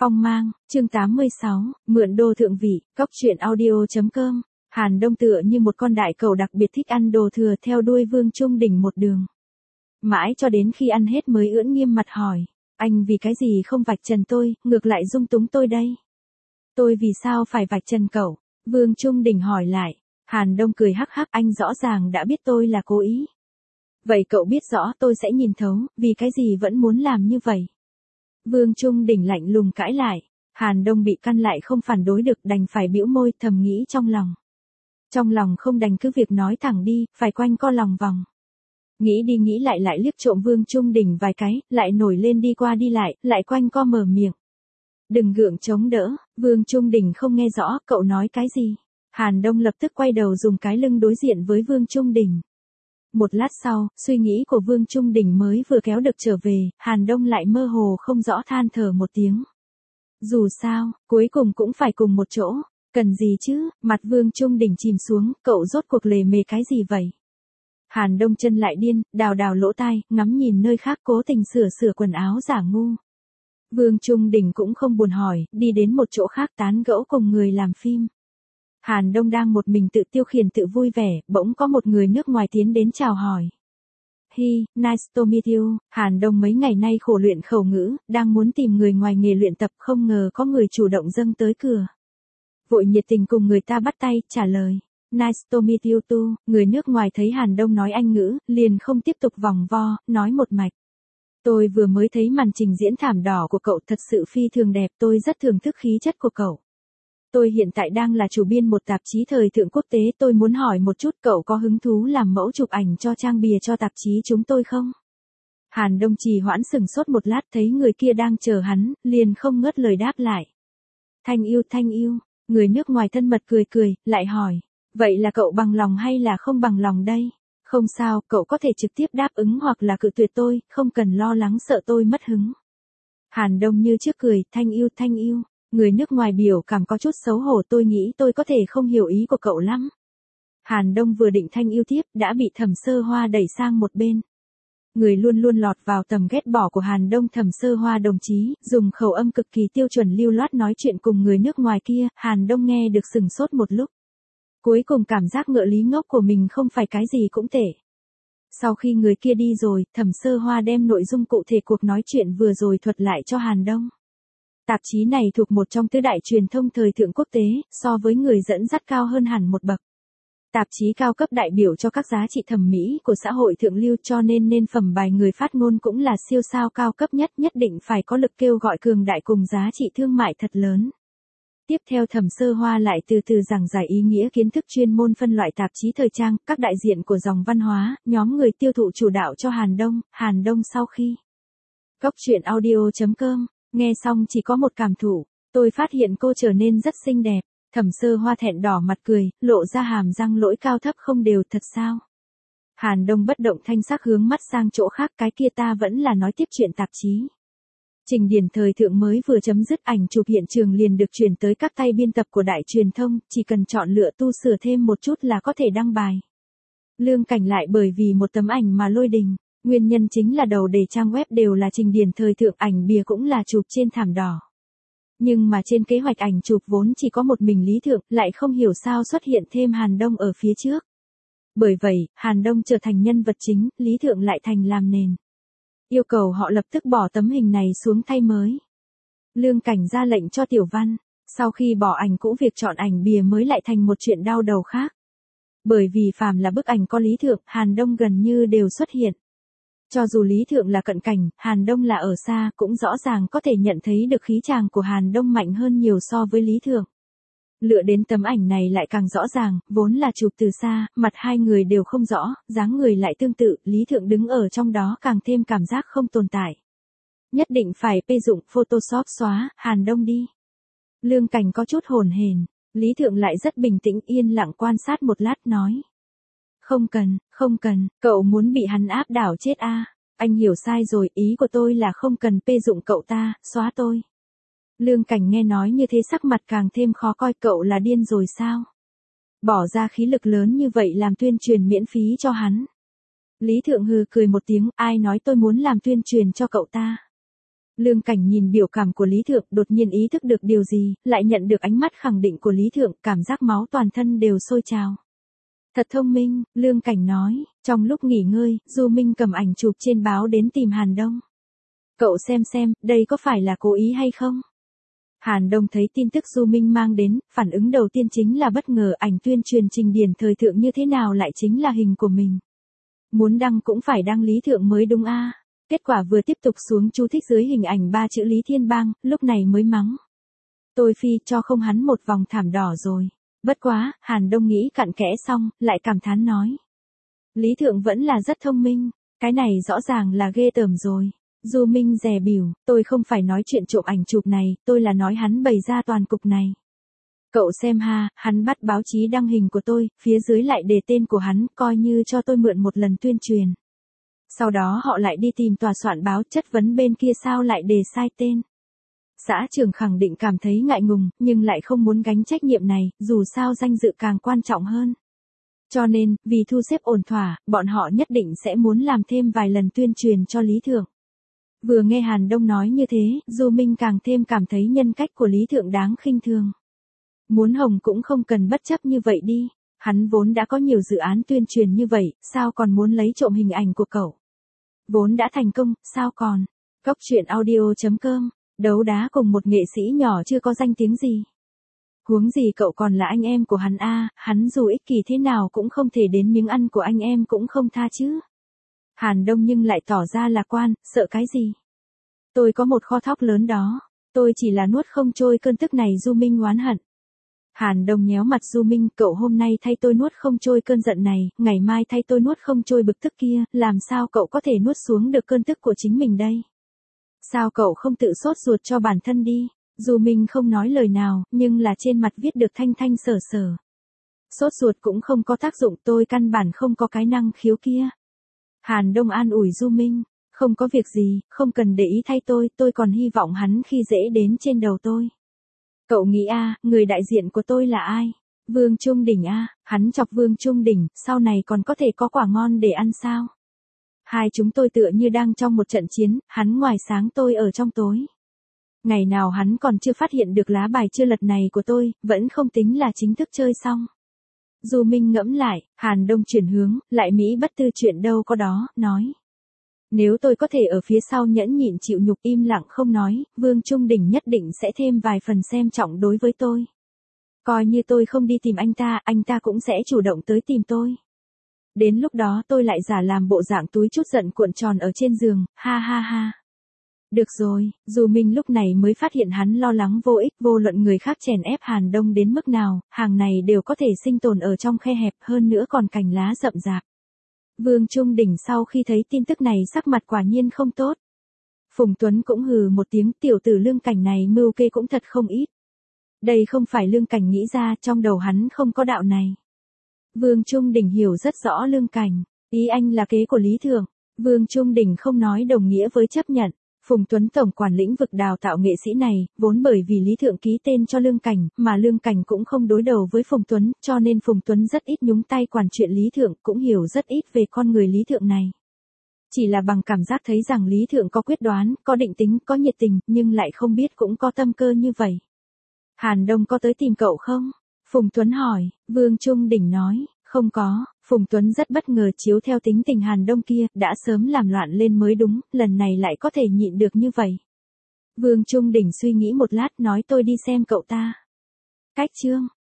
Phong mang, chương 86, mượn đô thượng vị, cóc truyện audio.com. Hàn Đông tựa như một con đại cẩu đặc biệt thích ăn đồ thừa theo đuôi Vương Trung Đình một đường. Mãi cho đến khi ăn hết mới ưỡn nghiêm mặt hỏi, anh vì cái gì không vạch trần tôi, ngược lại dung túng tôi đây? Tôi vì sao phải vạch trần cậu? Vương Trung Đình hỏi lại. Hàn Đông cười hắc hắc, anh rõ ràng đã biết tôi là cố ý. Vậy cậu biết rõ tôi sẽ nhìn thấu, vì cái gì vẫn muốn làm như vậy? Vương Trung Đình lạnh lùng cãi lại. Hàn Đông bị căn lại không phản đối được, đành phải bĩu môi thầm nghĩ trong lòng. Trong lòng không đành cứ việc nói thẳng đi, phải quanh co lòng vòng. Nghĩ đi nghĩ lại liếc trộm Vương Trung Đình vài cái, lại nổi lên đi qua đi lại quanh co mở miệng. Đừng gượng chống đỡ, Vương Trung Đình không nghe rõ cậu nói cái gì. Hàn Đông lập tức quay đầu dùng cái lưng đối diện với Vương Trung Đình. Một lát sau, suy nghĩ của Vương Trung Đình mới vừa kéo được trở về, Hàn Đông lại mơ hồ không rõ than thở một tiếng. Dù sao, cuối cùng cũng phải cùng một chỗ, cần gì chứ? Mặt Vương Trung Đình chìm xuống, cậu rốt cuộc lề mề cái gì vậy? Hàn Đông chân lại điên, đào lỗ tai, ngắm nhìn nơi khác cố tình sửa quần áo giả ngu. Vương Trung Đình cũng không buồn hỏi, đi đến một chỗ khác tán gẫu cùng người làm phim. Hàn Đông đang một mình tự tiêu khiển tự vui vẻ, bỗng có một người nước ngoài tiến đến chào hỏi. Hi, nice to meet you. Hàn Đông mấy ngày nay khổ luyện khẩu ngữ, đang muốn tìm người ngoài nghề luyện tập, không ngờ có người chủ động dâng tới cửa. Vội nhiệt tình cùng người ta bắt tay, trả lời. Nice to meet you too. Người nước ngoài thấy Hàn Đông nói Anh ngữ, liền không tiếp tục vòng vo, nói một mạch. Tôi vừa mới thấy màn trình diễn thảm đỏ của cậu thật sự phi thường đẹp, tôi rất thưởng thức khí chất của cậu. Tôi hiện tại đang là chủ biên một tạp chí thời thượng quốc tế, tôi muốn hỏi một chút cậu có hứng thú làm mẫu chụp ảnh cho trang bìa cho tạp chí chúng tôi không? Hàn Đông trì hoãn sừng sốt một lát thấy người kia đang chờ hắn, liền không ngớt lời đáp lại. Thanh yêu, người nước ngoài thân mật cười, lại hỏi. Vậy là cậu bằng lòng hay là không bằng lòng đây? Không sao, cậu có thể trực tiếp đáp ứng hoặc là cự tuyệt tôi, không cần lo lắng sợ tôi mất hứng. Hàn Đông như trước cười, thanh yêu. Người nước ngoài biểu cảm có chút xấu hổ, tôi nghĩ tôi có thể không hiểu ý của cậu lắm. Hàn Đông vừa định thanh yêu tiếp, đã bị Thẩm Sơ Hoa đẩy sang một bên. Người luôn lọt vào tầm ghét bỏ của Hàn Đông, Thẩm Sơ Hoa đồng chí, dùng khẩu âm cực kỳ tiêu chuẩn lưu loát nói chuyện cùng người nước ngoài kia, Hàn Đông nghe được sừng sốt một lúc. Cuối cùng cảm giác ngựa lý ngốc của mình không phải cái gì cũng tệ. Sau khi người kia đi rồi, Thẩm Sơ Hoa đem nội dung cụ thể cuộc nói chuyện vừa rồi thuật lại cho Hàn Đông. Tạp chí này thuộc một trong tứ đại truyền thông thời thượng quốc tế, so với người dẫn dắt cao hơn hẳn một bậc. Tạp chí cao cấp đại biểu cho các giá trị thẩm mỹ của xã hội thượng lưu, cho nên phẩm bài người phát ngôn cũng là siêu sao cao cấp nhất định phải có lực kêu gọi cường đại cùng giá trị thương mại thật lớn. Tiếp theo Thẩm Sơ Hoa lại từ từ giảng giải ý nghĩa kiến thức chuyên môn phân loại tạp chí thời trang, các đại diện của dòng văn hóa, nhóm người tiêu thụ chủ đạo cho Hàn Đông sau khi cóc truyện audio.com, nghe xong chỉ có một cảm thụ, tôi phát hiện cô trở nên rất xinh đẹp. Thẩm Sơ Hoa thẹn đỏ mặt cười, lộ ra hàm răng lỗi cao thấp không đều, thật sao? Hàn Đông bất động thanh sắc hướng mắt sang chỗ khác, cái kia ta vẫn là nói tiếp chuyện tạp chí. Trình điển thời thượng mới vừa chấm dứt, ảnh chụp hiện trường liền được chuyển tới các tay biên tập của đại truyền thông, chỉ cần chọn lựa tu sửa thêm một chút là có thể đăng bài. Lương Cảnh lại bởi vì một tấm ảnh mà lôi đình, nguyên nhân chính là đầu đề trang web đều là trình điển thời thượng, ảnh bìa cũng là chụp trên thảm đỏ. Nhưng mà trên kế hoạch ảnh chụp vốn chỉ có một mình Lý Thượng, lại không hiểu sao xuất hiện thêm Hàn Đông ở phía trước. Bởi vậy, Hàn Đông trở thành nhân vật chính, Lý Thượng lại thành làm nền. Yêu cầu họ lập tức bỏ tấm hình này xuống thay mới. Lương Cảnh ra lệnh cho Tiểu Văn, sau khi bỏ ảnh cũ việc chọn ảnh bìa mới lại thành một chuyện đau đầu khác. Bởi vì phàm là bức ảnh có Lý Thượng, Hàn Đông gần như đều xuất hiện. Cho dù Lý Thượng là cận cảnh, Hàn Đông là ở xa, cũng rõ ràng có thể nhận thấy được khí chàng của Hàn Đông mạnh hơn nhiều so với Lý Thượng. Lựa đến tấm ảnh này lại càng rõ ràng, vốn là chụp từ xa, mặt hai người đều không rõ, dáng người lại tương tự, Lý Thượng đứng ở trong đó càng thêm cảm giác không tồn tại. Nhất định phải dụng Photoshop xóa, Hàn Đông đi. Lương Cảnh có chút hồn hển, Lý Thượng lại rất bình tĩnh yên lặng quan sát một lát nói. Không cần, cậu muốn bị hắn áp đảo chết à? Anh hiểu sai rồi, ý của tôi là không cần dụng cậu ta, xóa tôi. Lương Cảnh nghe nói như thế sắc mặt càng thêm khó coi, cậu là điên rồi sao? Bỏ ra khí lực lớn như vậy làm tuyên truyền miễn phí cho hắn. Lý Thượng hừ cười một tiếng, ai nói tôi muốn làm tuyên truyền cho cậu ta? Lương Cảnh nhìn biểu cảm của Lý Thượng, đột nhiên ý thức được điều gì, lại nhận được ánh mắt khẳng định của Lý Thượng, cảm giác máu toàn thân đều sôi trào. Thật thông minh, Lương Cảnh nói, trong lúc nghỉ ngơi, Du Minh cầm ảnh chụp trên báo đến tìm Hàn Đông. Cậu xem, đây có phải là cố ý hay không? Hàn Đông thấy tin tức Du Minh mang đến, phản ứng đầu tiên chính là bất ngờ, ảnh tuyên truyền trình điển thời thượng như thế nào lại chính là hình của mình. Muốn đăng cũng phải đăng Lý Thượng mới đúng a. Kết quả vừa tiếp tục xuống chú thích dưới hình ảnh 3 chữ Lý Thiên Bang, lúc này mới mắng. Tôi phi cho không hắn một vòng thảm đỏ rồi. Bất quá, Hàn Đông nghĩ cặn kẽ xong, lại cảm thán nói. Lý Thượng vẫn là rất thông minh, cái này rõ ràng là ghê tởm rồi. Du Minh dè bỉu, tôi không phải nói chuyện trộm ảnh chụp này, tôi là nói hắn bày ra toàn cục này. Cậu xem ha, hắn bắt báo chí đăng hình của tôi, phía dưới lại đề tên của hắn, coi như cho tôi mượn một lần tuyên truyền. Sau đó họ lại đi tìm tòa soạn báo chất vấn bên kia sao lại đề sai tên. Xã trưởng khẳng định cảm thấy ngại ngùng, nhưng lại không muốn gánh trách nhiệm này, dù sao danh dự càng quan trọng hơn. Cho nên, vì thu xếp ổn thỏa, bọn họ nhất định sẽ muốn làm thêm vài lần tuyên truyền cho Lý Thượng. Vừa nghe Hàn Đông nói như thế, Du Minh càng thêm cảm thấy nhân cách của Lý Thượng đáng khinh thường. Muốn hồng cũng không cần bất chấp như vậy đi, hắn vốn đã có nhiều dự án tuyên truyền như vậy, sao còn muốn lấy trộm hình ảnh của cậu. Vốn đã thành công, sao còn. Cóc truyện audio.com, đấu đá cùng một nghệ sĩ nhỏ chưa có danh tiếng gì. Huống gì cậu còn là anh em của hắn a, hắn dù ích kỷ thế nào cũng không thể đến miếng ăn của anh em cũng không tha chứ. Hàn Đông nhưng lại tỏ ra lạc quan, sợ cái gì. Tôi có một kho thóc lớn đó, tôi chỉ là nuốt không trôi cơn tức này. Du Minh oán hận. Hàn Đông nhéo mặt Du Minh, cậu hôm nay thay tôi nuốt không trôi cơn giận này, ngày mai thay tôi nuốt không trôi bực tức kia, làm sao cậu có thể nuốt xuống được cơn tức của chính mình đây? Sao cậu không tự sốt ruột cho bản thân đi? Du Minh không nói lời nào, nhưng là trên mặt viết được thanh thanh sở sở. Sốt ruột cũng không có tác dụng, tôi căn bản không có cái năng khiếu kia. Hàn Đông an ủi Du Minh, không có việc gì, không cần để ý thay tôi còn hy vọng hắn khi dễ đến trên đầu tôi. Cậu nghĩ người đại diện của tôi là ai? Vương Trung Đỉnh hắn chọc Vương Trung Đỉnh, sau này còn có thể có quả ngon để ăn sao? Hai chúng tôi tựa như đang trong một trận chiến, hắn ngoài sáng tôi ở trong tối. Ngày nào hắn còn chưa phát hiện được lá bài chưa lật này của tôi, vẫn không tính là chính thức chơi xong. Du Minh ngẫm lại, Hàn Đông chuyển hướng, lại Mỹ bất tư chuyện đâu có đó, nói. Nếu tôi có thể ở phía sau nhẫn nhịn chịu nhục im lặng không nói, Vương Trung Đỉnh nhất định sẽ thêm vài phần xem trọng đối với tôi. Coi như tôi không đi tìm anh ta cũng sẽ chủ động tới tìm tôi. Đến lúc đó tôi lại giả làm bộ dạng túi chút giận cuộn tròn ở trên giường, ha ha ha. Được rồi, dù mình lúc này mới phát hiện hắn lo lắng vô ích, vô luận người khác chèn ép Hàn Đông đến mức nào, hàng này đều có thể sinh tồn ở trong khe hẹp, hơn nữa còn cành lá rậm rạp. Vương Trung Đỉnh sau khi thấy tin tức này sắc mặt quả nhiên không tốt. Phùng Tuấn cũng hừ một tiếng, tiểu tử Lương Cảnh này mưu kê cũng thật không ít. Đây không phải Lương Cảnh nghĩ ra, trong đầu hắn không có đạo này. Vương Trung Đỉnh hiểu rất rõ Lương Cảnh, ý anh là kế của Lý Thượng. Vương Trung Đỉnh không nói đồng nghĩa với chấp nhận. Phùng Tuấn tổng quản lĩnh vực đào tạo nghệ sĩ này, vốn bởi vì Lý Thượng ký tên cho Lương Cảnh, mà Lương Cảnh cũng không đối đầu với Phùng Tuấn, cho nên Phùng Tuấn rất ít nhúng tay quản chuyện Lý Thượng, cũng hiểu rất ít về con người Lý Thượng này. Chỉ là bằng cảm giác thấy rằng Lý Thượng có quyết đoán, có định tính, có nhiệt tình, nhưng lại không biết cũng có tâm cơ như vậy. Hàn Đông có tới tìm cậu không? Phùng Tuấn hỏi. Vương Trung Đỉnh nói, không có. Phùng Tuấn rất bất ngờ, chiếu theo tính tình Hàn Đông kia, đã sớm làm loạn lên mới đúng, lần này lại có thể nhịn được như vậy. Vương Trung Đỉnh suy nghĩ một lát nói tôi đi xem cậu ta. Cách chương.